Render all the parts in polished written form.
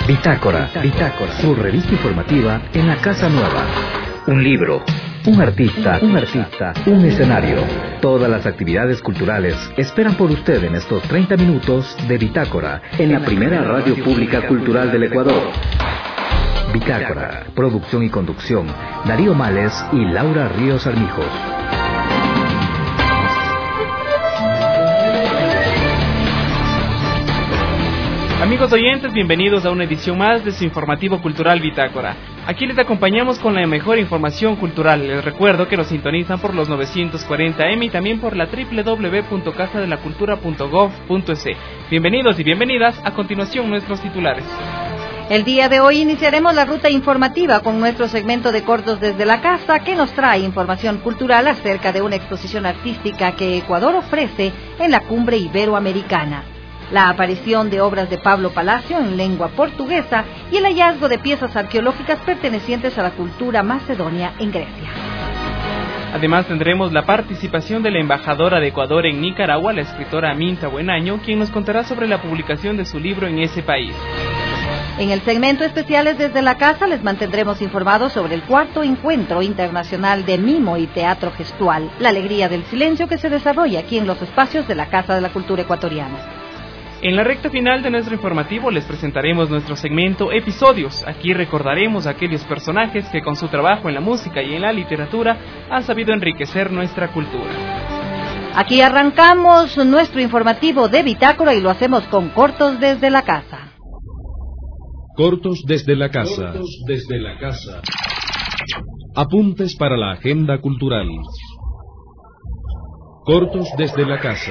Bitácora, su revista informativa en la Casa Nueva. Un libro, un artista, un escenario. Todas las actividades culturales esperan por usted en estos 30 minutos de Bitácora, en la primera radio pública cultural del Ecuador. Bitácora, producción y conducción, Darío Males y Laura Ríos Armijos. Amigos oyentes, bienvenidos a una edición más de su informativo cultural Bitácora. Aquí les acompañamos con la mejor información cultural. Les recuerdo que nos sintonizan por los 940M y también por la www.casadelacultura.gov.es. Bienvenidos y bienvenidas. A continuación, nuestros titulares. El día de hoy iniciaremos la ruta informativa con nuestro segmento de Cortos desde la Casa, que nos trae información cultural acerca de una exposición artística que Ecuador ofrece en la Cumbre Iberoamericana, la aparición de obras de Pablo Palacio en lengua portuguesa y el hallazgo de piezas arqueológicas pertenecientes a la cultura macedonia en Grecia. Además tendremos la participación de la embajadora de Ecuador en Nicaragua, la escritora Aminta Buenaño, quien nos contará sobre la publicación de su libro en ese país. En el segmento Especiales desde la Casa les mantendremos informados sobre el cuarto encuentro internacional de mimo y teatro gestual, La Alegría del Silencio, que se desarrolla aquí en los espacios de la Casa de la Cultura Ecuatoriana. En la recta final de nuestro informativo les presentaremos nuestro segmento Episodios. Aquí recordaremos a aquellos personajes que con su trabajo en la música y en la literatura han sabido enriquecer nuestra cultura. Aquí arrancamos nuestro informativo de Bitácora y lo hacemos con Cortos desde la Casa. Cortos desde la Casa. Apuntes para la agenda cultural. Cortos desde la Casa.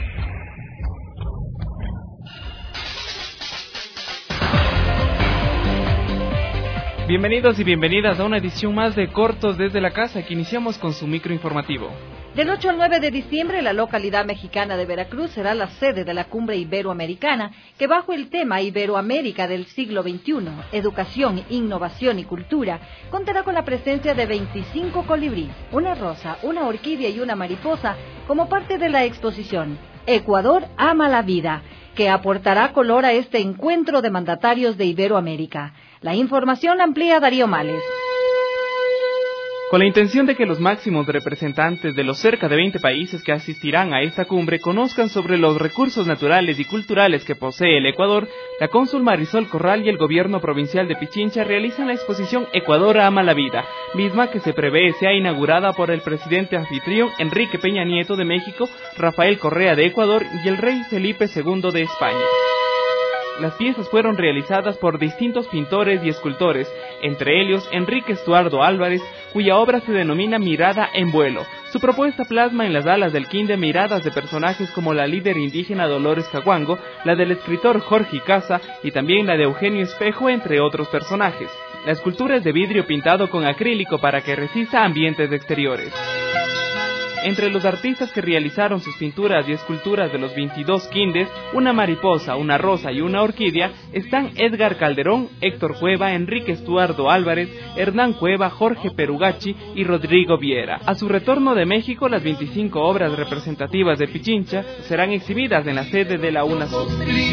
Bienvenidos y bienvenidas a una edición más de Cortos desde la Casa, que iniciamos con su microinformativo. Del 8 al 9 de diciembre, la localidad mexicana de Veracruz será la sede de la Cumbre Iberoamericana, que bajo el tema Iberoamérica del siglo XXI, Educación, Innovación y Cultura, contará con la presencia de 25 colibríes, una rosa, una orquídea y una mariposa, como parte de la exposición Ecuador ama la vida, que aportará color a este encuentro de mandatarios de Iberoamérica. La información la amplía Darío Males. Con la intención de que los máximos representantes de los cerca de 20 países que asistirán a esta cumbre conozcan sobre los recursos naturales y culturales que posee el Ecuador, la cónsul Marisol Corral y el gobierno provincial de Pichincha realizan la exposición Ecuador ama la vida, misma que se prevé sea inaugurada por el presidente anfitrión Enrique Peña Nieto de México, Rafael Correa de Ecuador y el rey Felipe II de España. Las piezas fueron realizadas por distintos pintores y escultores, entre ellos Enrique Estuardo Álvarez, cuya obra se denomina Mirada en Vuelo. Su propuesta plasma en las alas del quinde miradas de personajes como la líder indígena Dolores Caguango, la del escritor Jorge Casa y también la de Eugenio Espejo, entre otros personajes. La escultura es de vidrio pintado con acrílico para que resista ambientes exteriores. Entre los artistas que realizaron sus pinturas y esculturas de los 22 quindes, una mariposa, una rosa y una orquídea, están Edgar Calderón, Héctor Cueva, Enrique Estuardo Álvarez, Hernán Cueva, Jorge Perugachi y Rodrigo Viera. A su retorno de México, las 25 obras representativas de Pichincha serán exhibidas en la sede de la UNASUR.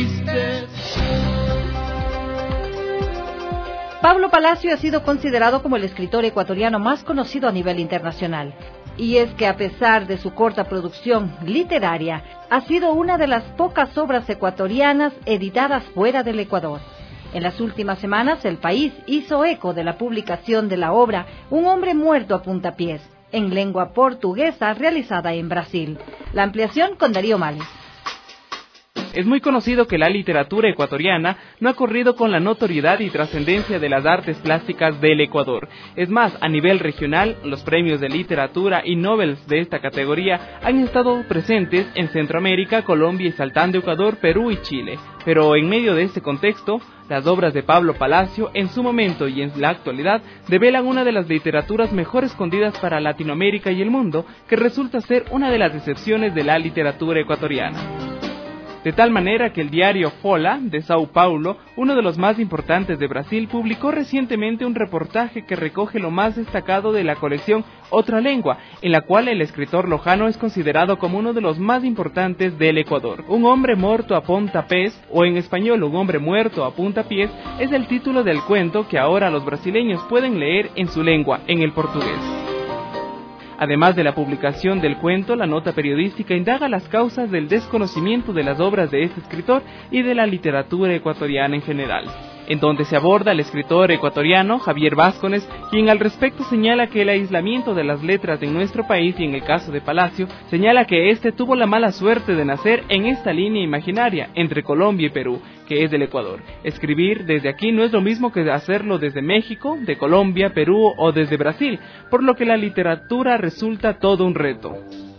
Pablo Palacio ha sido considerado como el escritor ecuatoriano más conocido a nivel internacional. Y es que a pesar de su corta producción literaria, ha sido una de las pocas obras ecuatorianas editadas fuera del Ecuador. En las últimas semanas, El País hizo eco de la publicación de la obra Un hombre muerto a puntapiés, en lengua portuguesa, realizada en Brasil. La ampliación con Darío Males. Es muy conocido que la literatura ecuatoriana no ha corrido con la notoriedad y trascendencia de las artes plásticas del Ecuador. Es más, a nivel regional, los premios de literatura y Nobels de esta categoría han estado presentes en Centroamérica, Colombia y saltando Ecuador, Perú y Chile. Pero en medio de este contexto, las obras de Pablo Palacio, en su momento y en la actualidad, develan una de las literaturas mejor escondidas para Latinoamérica y el mundo, que resulta ser una de las excepciones de la literatura ecuatoriana. de tal manera que el diario Folha de Sao Paulo, uno de los más importantes de Brasil, publicó recientemente un reportaje que recoge lo más destacado de la colección Otra Lengua, en la cual el escritor lojano es considerado como uno de los más importantes del Ecuador. Un hombre muerto a puntapiés, o en español un hombre muerto a puntapiés, es el título del cuento que ahora los brasileños pueden leer en su lengua, en el portugués. Además de la publicación del cuento, la nota periodística indaga las causas del desconocimiento de las obras de este escritor y de la literatura ecuatoriana en general, en donde se aborda al escritor ecuatoriano Javier Vázquez, quien al respecto señala que el aislamiento de las letras en nuestro país, y en el caso de Palacio, señala que este tuvo la mala suerte de nacer en esta línea imaginaria entre Colombia y Perú, que es del Ecuador. Escribir desde aquí no es lo mismo que hacerlo desde México, de Colombia, Perú o desde Brasil, por lo que la literatura resulta todo un reto.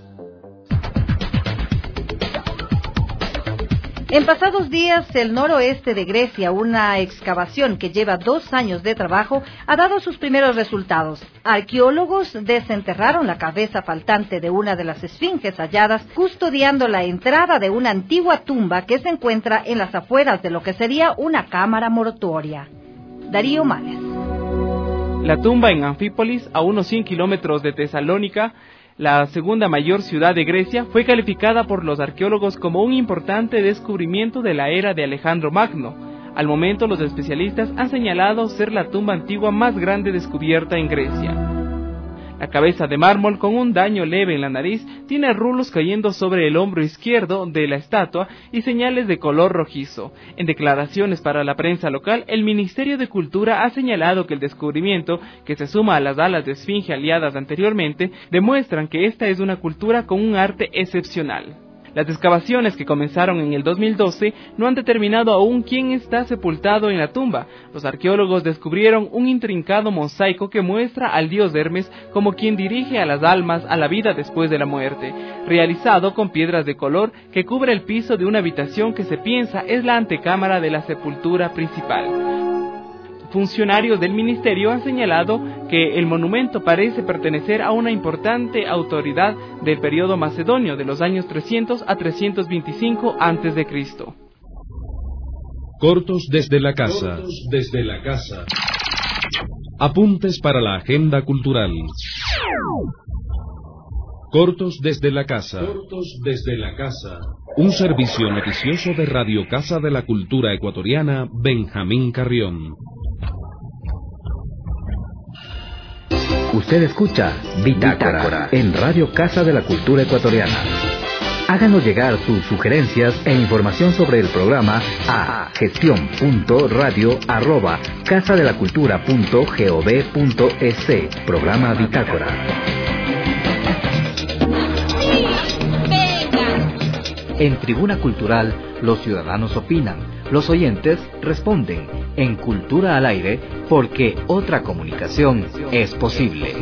En pasados días, el noroeste de Grecia, una excavación que lleva 2 años de trabajo, ha dado sus primeros resultados. Arqueólogos desenterraron la cabeza faltante de una de las esfinges halladas, custodiando la entrada de una antigua tumba que se encuentra en las afueras de lo que sería una cámara mortuoria. Darío Males. La tumba en Anfípolis, a unos 100 kilómetros de Tesalónica, la segunda mayor ciudad de Grecia, fue calificada por los arqueólogos como un importante descubrimiento de la era de Alejandro Magno. Al momento, los especialistas han señalado ser la tumba antigua más grande descubierta en Grecia. La cabeza de mármol, con un daño leve en la nariz, tiene rulos cayendo sobre el hombro izquierdo de la estatua y señales de color rojizo. En declaraciones para la prensa local, el Ministerio de Cultura ha señalado que el descubrimiento, que se suma a las alas de esfinge aliadas anteriormente, demuestran que esta es una cultura con un arte excepcional. Las excavaciones, que comenzaron en el 2012, no han determinado aún quién está sepultado en la tumba. Los arqueólogos descubrieron un intrincado mosaico que muestra al dios Hermes como quien dirige a las almas a la vida después de la muerte, realizado con piedras de color que cubre el piso de una habitación que se piensa es la antecámara de la sepultura principal. Funcionarios del ministerio han señalado que el monumento parece pertenecer a una importante autoridad del periodo macedonio de los años 300 a 325 a.C. Cortos desde la casa. Apuntes para la agenda cultural. Cortos desde la casa. Un servicio noticioso de Radio Casa de la Cultura Ecuatoriana, Benjamín Carrión. Usted escucha Bitácora en Radio Casa de la Cultura Ecuatoriana. Háganos llegar sus sugerencias e información sobre el programa a gestion.radio@casadelacultura.gov.es. Programa Bitácora. En Tribuna Cultural, los ciudadanos opinan, los oyentes responden. En Cultura al Aire, porque otra comunicación es posible.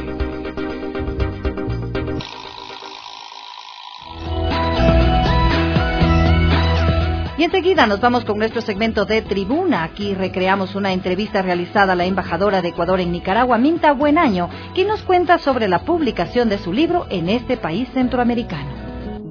Y enseguida nos vamos con nuestro segmento de Tribuna. Aquí recreamos una entrevista realizada a la embajadora de Ecuador en Nicaragua, Minta Buenaño, quien nos cuenta sobre la publicación de su libro en este país centroamericano.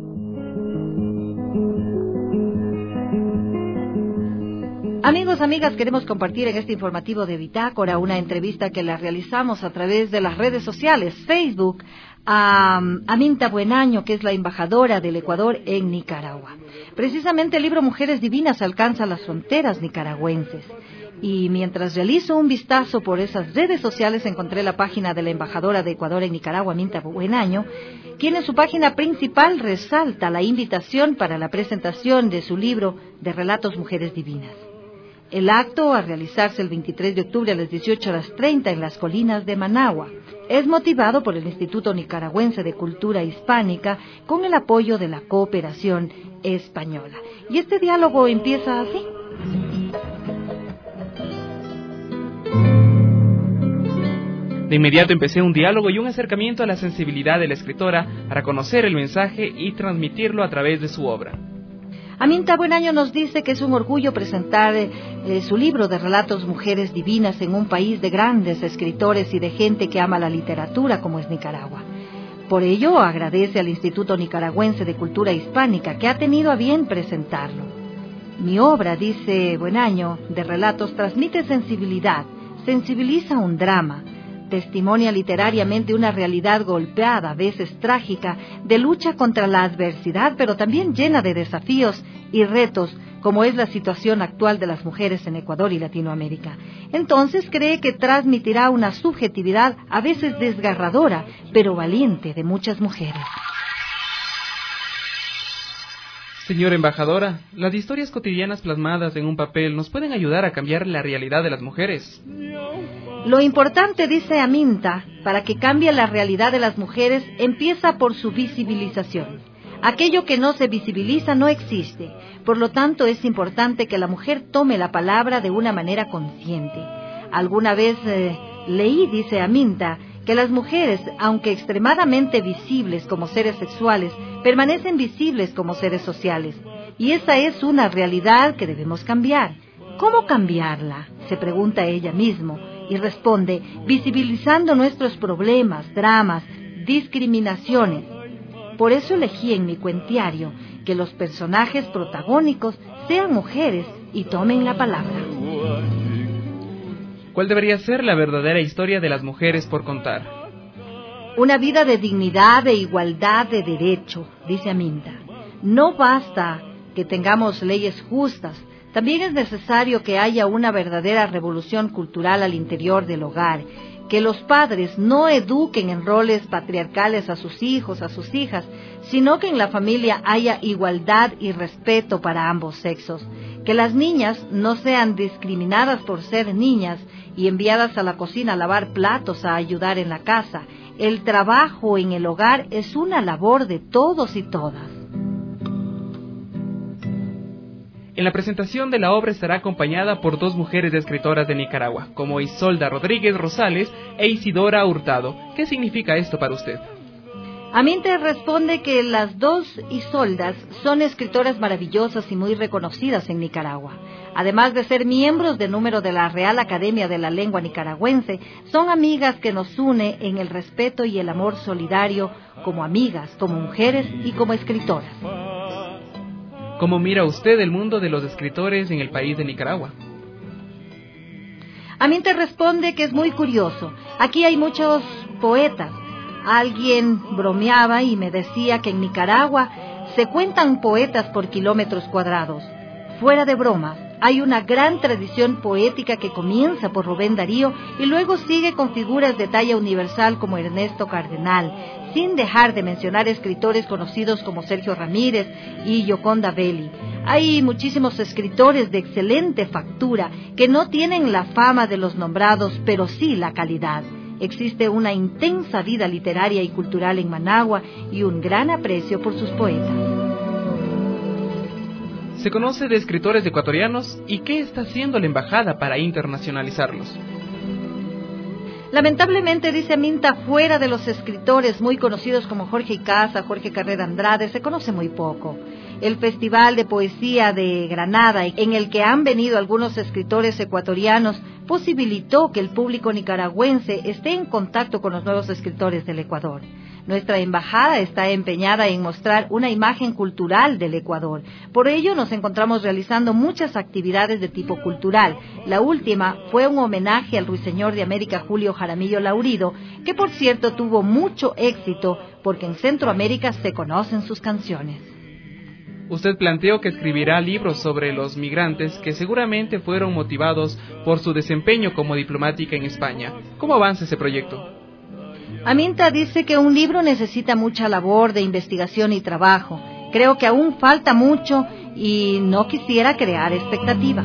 Amigos, amigas, queremos compartir en este informativo de Bitácora una entrevista que la realizamos a través de las redes sociales, Facebook, a Minta Buenaño, que es la embajadora del Ecuador en Nicaragua. Precisamente el libro Mujeres Divinas alcanza las fronteras nicaragüenses. Y mientras realizo un vistazo por esas redes sociales, encontré la página de la embajadora de Ecuador en Nicaragua, Minta Buenaño, quien en su página principal resalta la invitación para la presentación de su libro de relatos Mujeres Divinas. El acto, a realizarse el 23 de octubre a las 18:30 en las colinas de Managua, es motivado por el Instituto Nicaragüense de Cultura Hispánica con el apoyo de la cooperación española. Y este diálogo empieza así. De inmediato empecé un diálogo y un acercamiento a la sensibilidad de la escritora para conocer el mensaje y transmitirlo a través de su obra. Aminta Buenaño nos dice que es un orgullo presentar su libro de relatos Mujeres Divinas en un país de grandes escritores y de gente que ama la literatura como es Nicaragua. Por ello, agradece al Instituto Nicaragüense de Cultura Hispánica que ha tenido a bien presentarlo. Mi obra, dice Buenaño, de relatos transmite sensibilidad, sensibiliza un drama, testimonia literariamente una realidad golpeada, a veces trágica, de lucha contra la adversidad, pero también llena de desafíos y retos, como es la situación actual de las mujeres en Ecuador y Latinoamérica. Entonces cree que transmitirá una subjetividad a veces desgarradora, pero valiente de muchas mujeres. Señora embajadora, las historias cotidianas plasmadas en un papel nos pueden ayudar a cambiar la realidad de las mujeres. Lo importante, dice Aminta, para que cambie la realidad de las mujeres empieza por su visibilización. Aquello que no se visibiliza no existe. Por lo tanto, es importante que la mujer tome la palabra de una manera consciente. Alguna vez leí, dice Aminta, que las mujeres, aunque extremadamente visibles como seres sexuales, permanecen visibles como seres sociales. Y esa es una realidad que debemos cambiar. ¿Cómo cambiarla?, se pregunta ella misma, y responde, visibilizando nuestros problemas, dramas, discriminaciones. Por eso elegí en mi cuentiario que los personajes protagónicos sean mujeres y tomen la palabra. ¿Cuál debería ser la verdadera historia de las mujeres por contar? Una vida de dignidad, de igualdad, de derecho, dice Aminta. No basta que tengamos leyes justas, también es necesario que haya una verdadera revolución cultural al interior del hogar, que los padres no eduquen en roles patriarcales a sus hijos, a sus hijas, sino que en la familia haya igualdad y respeto para ambos sexos, que las niñas no sean discriminadas por ser niñas y enviadas a la cocina a lavar platos, a ayudar en la casa. El trabajo en el hogar es una labor de todos y todas. En la presentación de la obra estará acompañada por dos mujeres escritoras de Nicaragua, como Isolda Rodríguez Rosales e Isidora Hurtado. ¿Qué significa esto para usted? Aminta responde que las dos Isoldas son escritoras maravillosas y muy reconocidas en Nicaragua. Además de ser miembros de número de la Real Academia de la Lengua Nicaragüense, son amigas que nos une en el respeto y el amor solidario como amigas, como mujeres y como escritoras. ¿Cómo mira usted el mundo de los escritores en el país de Nicaragua? Aminta responde que es muy curioso. Aquí hay muchos poetas. Alguien bromeaba y me decía que en Nicaragua se cuentan poetas por kilómetros cuadrados. Fuera de bromas, hay una gran tradición poética que comienza por Rubén Darío y luego sigue con figuras de talla universal como Ernesto Cardenal, sin dejar de mencionar escritores conocidos como Sergio Ramírez y Gioconda Belli. Hay muchísimos escritores de excelente factura que no tienen la fama de los nombrados, pero sí la calidad. Existe una intensa vida literaria y cultural en Managua y un gran aprecio por sus poetas. ¿Se conoce de escritores ecuatorianos y qué está haciendo la embajada para internacionalizarlos? Lamentablemente, dice Aminta, fuera de los escritores muy conocidos como Jorge Icaza, Jorge Carrera Andrade, se conoce muy poco. El Festival de Poesía de Granada, en el que han venido algunos escritores ecuatorianos, posibilitó que el público nicaragüense esté en contacto con los nuevos escritores del Ecuador. Nuestra embajada está empeñada en mostrar una imagen cultural del Ecuador. Por ello nos encontramos realizando muchas actividades de tipo cultural. La última fue un homenaje al ruiseñor de América Julio Jaramillo Laurido, que por cierto tuvo mucho éxito porque en Centroamérica se conocen sus canciones. Usted planteó que escribirá libros sobre los migrantes que seguramente fueron motivados por su desempeño como diplomática en España. ¿Cómo avanza ese proyecto? Aminta dice que un libro necesita mucha labor de investigación y trabajo. Creo que aún falta mucho y no quisiera crear expectativa.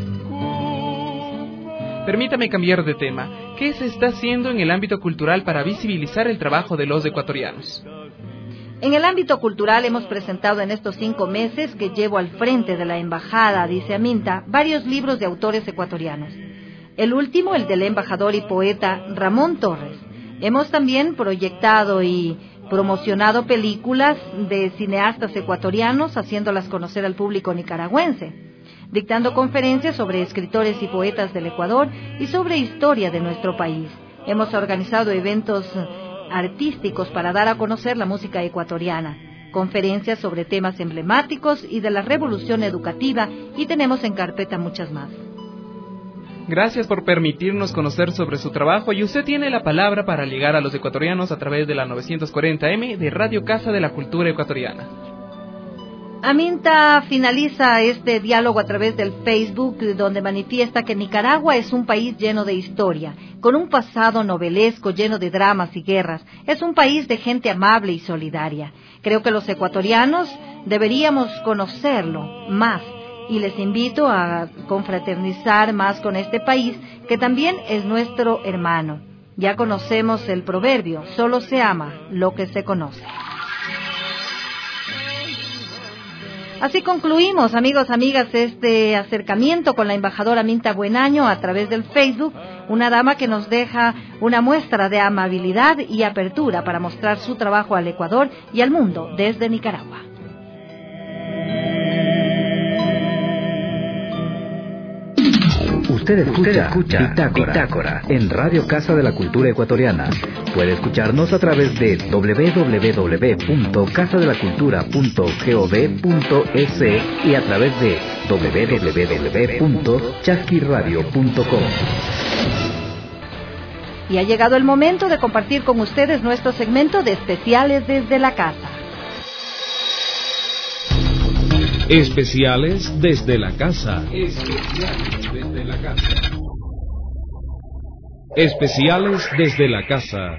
Permítame cambiar de tema. ¿Qué se está haciendo en el ámbito cultural para visibilizar el trabajo de los ecuatorianos? En el ámbito cultural hemos presentado en estos 5 meses que llevo al frente de la embajada, dice Aminta, varios libros de autores ecuatorianos. El último, el del embajador y poeta Ramón Torres. Hemos también proyectado y promocionado películas de cineastas ecuatorianos, haciéndolas conocer al público nicaragüense, dictando conferencias sobre escritores y poetas del Ecuador y sobre historia de nuestro país. Hemos organizado eventos artísticos para dar a conocer la música ecuatoriana, conferencias sobre temas emblemáticos y de la revolución educativa, y tenemos en carpeta muchas más. Gracias por permitirnos conocer sobre su trabajo, y usted tiene la palabra para llegar a los ecuatorianos a través de la 940M de Radio Casa de la Cultura Ecuatoriana. Aminta finaliza este diálogo a través del Facebook, donde manifiesta que Nicaragua es un país lleno de historia, con un pasado novelesco lleno de dramas y guerras. Es un país de gente amable y solidaria. Creo que los ecuatorianos deberíamos conocerlo más, y les invito a confraternizar más con este país, que también es nuestro hermano. Ya conocemos el proverbio, solo se ama lo que se conoce. Así concluimos, amigos, amigas, este acercamiento con la embajadora Aminta Buenaño a través del Facebook, una dama que nos deja una muestra de amabilidad y apertura para mostrar su trabajo al Ecuador y al mundo desde Nicaragua. Usted escucha Bitácora en Radio Casa de la Cultura Ecuatoriana. Puede escucharnos a través de www.casadelacultura.gov.es y a través de www.chasquiradio.com. Y ha llegado el momento de compartir con ustedes nuestro segmento de especiales desde la casa. Especiales desde la casa. Especiales desde la casa. Especiales desde la casa.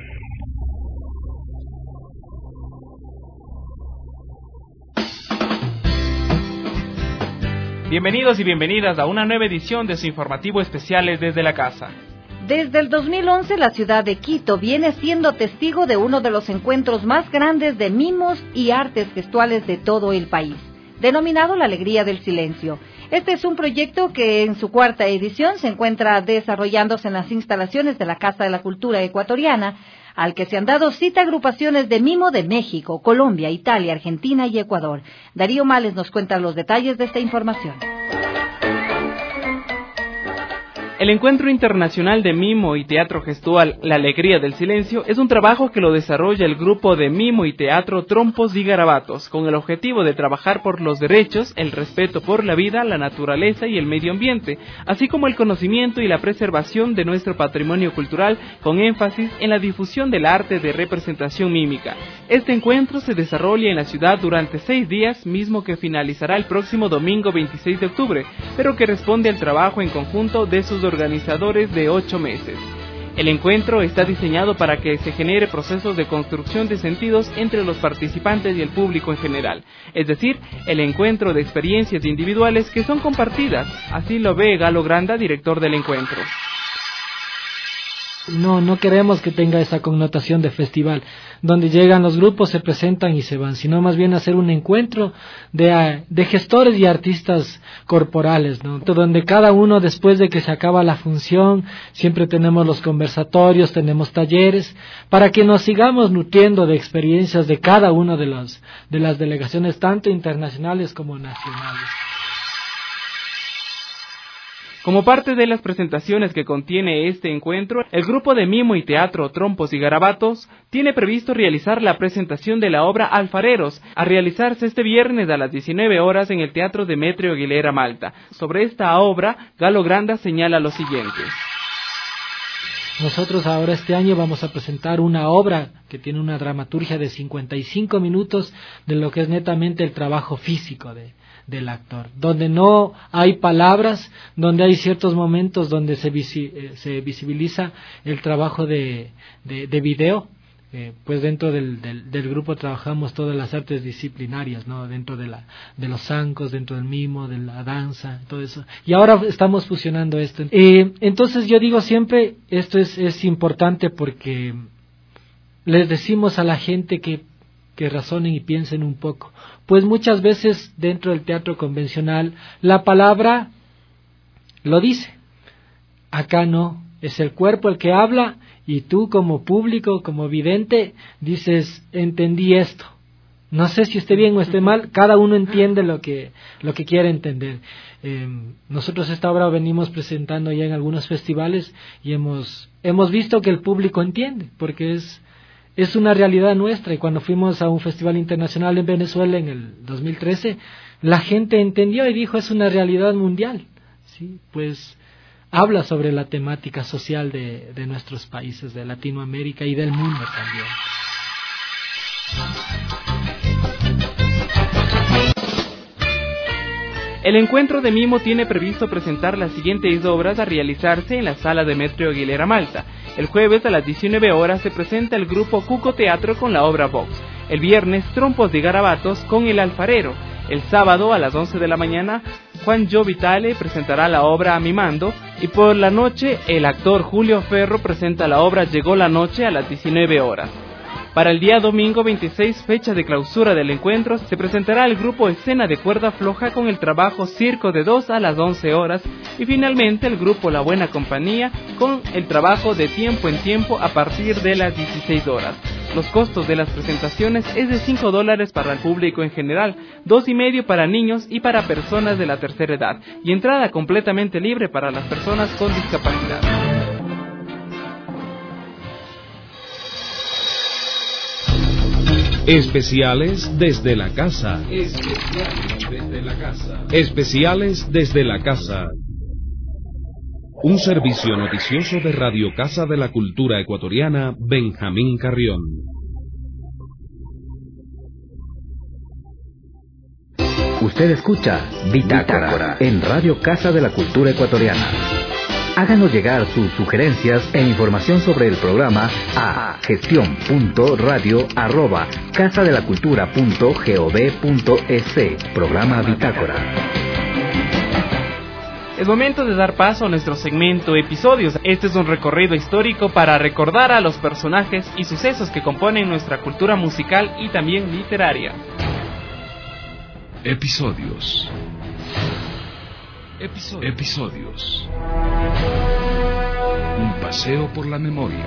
Bienvenidos y bienvenidas a una nueva edición de su informativo Especiales desde la casa. Desde el 2011, la ciudad de Quito viene siendo testigo de uno de los encuentros más grandes de mimos y artes gestuales de todo el país, denominado La Alegría del Silencio. Este es un proyecto que en su cuarta edición se encuentra desarrollándose en las instalaciones de la Casa de la Cultura Ecuatoriana, al que se han dado cita agrupaciones de mimo de México, Colombia, Italia, Argentina y Ecuador. Darío Males nos cuenta los detalles de esta información. El Encuentro Internacional de Mimo y Teatro Gestual La Alegría del Silencio es un trabajo que lo desarrolla el grupo de mimo y teatro Trompos y Garabatos, con el objetivo de trabajar por los derechos, el respeto por la vida, la naturaleza y el medio ambiente, así como el conocimiento y la preservación de nuestro patrimonio cultural, con énfasis en la difusión del arte de representación mímica. Este encuentro se desarrolla en la ciudad durante 6 días, mismo que finalizará el próximo domingo 26 de octubre, pero que responde al trabajo en conjunto de sus organizadores de 8 meses. El encuentro está diseñado para que se genere procesos de construcción de sentidos entre los participantes y el público en general, es decir, el encuentro de experiencias individuales que son compartidas. Así lo ve Galo Granda, director del encuentro. No queremos que tenga esa connotación de festival, donde llegan los grupos, se presentan y se van, sino más bien hacer un encuentro de gestores y artistas corporales, ¿no? Donde cada uno, después de que se acaba la función, siempre tenemos los conversatorios, tenemos talleres, para que nos sigamos nutriendo de experiencias de cada una de las delegaciones, tanto internacionales como nacionales. Como parte de las presentaciones que contiene este encuentro, el grupo de mimo y teatro Trompos y Garabatos tiene previsto realizar la presentación de la obra Alfareros, a realizarse este viernes a las 19 horas en el Teatro Demetrio Aguilera, Malta. Sobre esta obra, Galo Granda señala lo siguiente. Nosotros ahora este año vamos a presentar una obra que tiene una dramaturgia de 55 minutos de lo que es netamente el trabajo físico del actor, donde no hay palabras, donde hay ciertos momentos donde se visibiliza el trabajo de video. Pues dentro del grupo trabajamos todas las artes disciplinarias, ¿no? Dentro de los zancos, dentro del mimo, de la danza, todo eso. Y ahora estamos fusionando esto. Entonces yo digo siempre, esto es importante porque les decimos a la gente que razonen y piensen un poco. Pues muchas veces dentro del teatro convencional la palabra lo dice. Acá no, es el cuerpo el que habla y tú como público, como vidente, dices, entendí esto. No sé si esté bien o esté mal, cada uno entiende lo que quiere entender. Nosotros esta obra venimos presentando ya en algunos festivales y hemos visto que el público entiende, porque es una realidad nuestra, y cuando fuimos a un festival internacional en Venezuela en el 2013, la gente entendió y dijo, es una realidad mundial, ¿sí? Pues habla sobre la temática social de nuestros países, de Latinoamérica y del mundo también. El encuentro de Mimo tiene previsto presentar las siguientes obras a realizarse en la sala de Metro Aguilera Malta. El jueves a las 19 horas se presenta el grupo Cuco Teatro con la obra Vox. El viernes, Trompos de Garabatos con El Alfarero. El sábado a las 11 de la mañana, Juan Jo Vitale presentará la obra Mimando, y por la noche el actor Julio Ferro presenta la obra Llegó la Noche a las 19 horas. Para el día domingo 26, fecha de clausura del encuentro, se presentará el grupo Escena de Cuerda Floja con el trabajo Circo de 2 a las 11 horas y finalmente el grupo La Buena Compañía con el trabajo de Tiempo en Tiempo a partir de las 16 horas. Los costos de las presentaciones es de $5 para el público en general, $2.50 para niños y para personas de la tercera edad, y entrada completamente libre para las personas con discapacidad. Especiales desde la casa. Especiales desde la casa. Un servicio noticioso de Radio Casa de la Cultura Ecuatoriana, Benjamín Carrión. Usted escucha Bitácora en Radio Casa de la Cultura Ecuatoriana. Háganos llegar sus sugerencias e información sobre el programa a gestion.radio@casadelacultura.gov.es. Programa Bitácora. Es momento de dar paso a nuestro segmento Episodios. Este es un recorrido histórico para recordar a los personajes y sucesos que componen nuestra cultura musical y también literaria. Episodios. Un paseo por la memoria.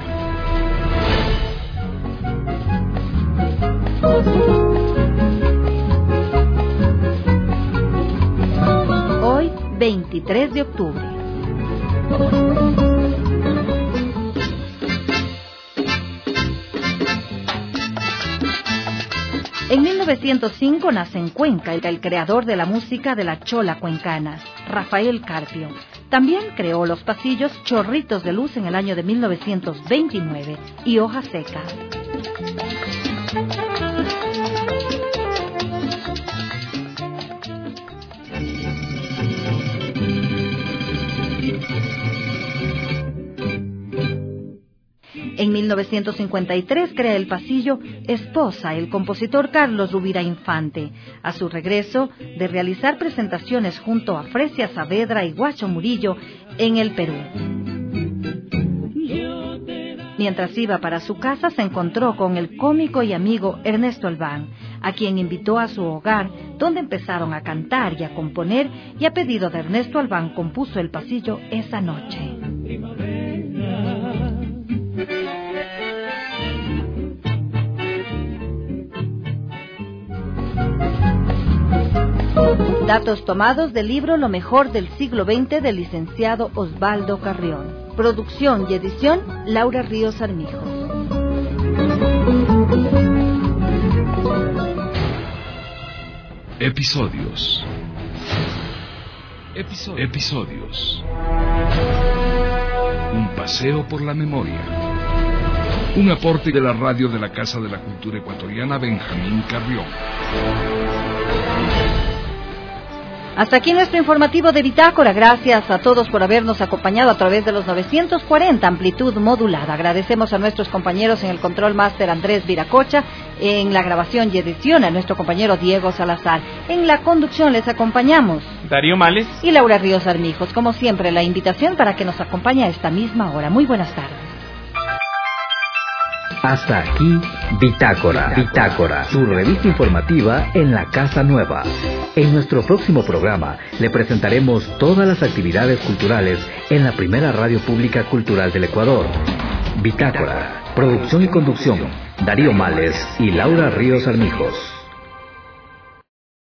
Hoy, 23 de octubre. En 1905 nace en Cuenca el creador de la música de la chola cuencana, Rafael Carpio. También creó los pasillos Chorritos de Luz en el año de 1929 y Hoja Seca. En 1953 crea el pasillo Esposa, el compositor Carlos Rubira Infante, a su regreso de realizar presentaciones junto a Fresia Saavedra y Guacho Murillo en el Perú. Mientras iba para su casa se encontró con el cómico y amigo Ernesto Albán, a quien invitó a su hogar, donde empezaron a cantar y a componer, y a pedido de Ernesto Albán compuso el pasillo Esa Noche. Datos tomados del libro Lo mejor del siglo XX del licenciado Osvaldo Carrión. Producción y edición Laura Ríos Armijos. Episodios. Un paseo por la memoria. Un aporte de la radio de la Casa de la Cultura Ecuatoriana, Benjamín Carrión. Hasta aquí nuestro informativo de Bitácora. Gracias a todos por habernos acompañado a través de los 940 amplitud modulada. Agradecemos a nuestros compañeros en el control máster Andrés Viracocha, en la grabación y edición a nuestro compañero Diego Salazar. En la conducción les acompañamos Darío Males y Laura Ríos Armijos. Como siempre, la invitación para que nos acompañe a esta misma hora. Muy buenas tardes. Hasta aquí Bitácora, su revista informativa en la Casa Nueva. En nuestro próximo programa le presentaremos todas las actividades culturales en la primera radio pública cultural del Ecuador. Bitácora, producción y conducción, Darío Males y Laura Ríos Armijos.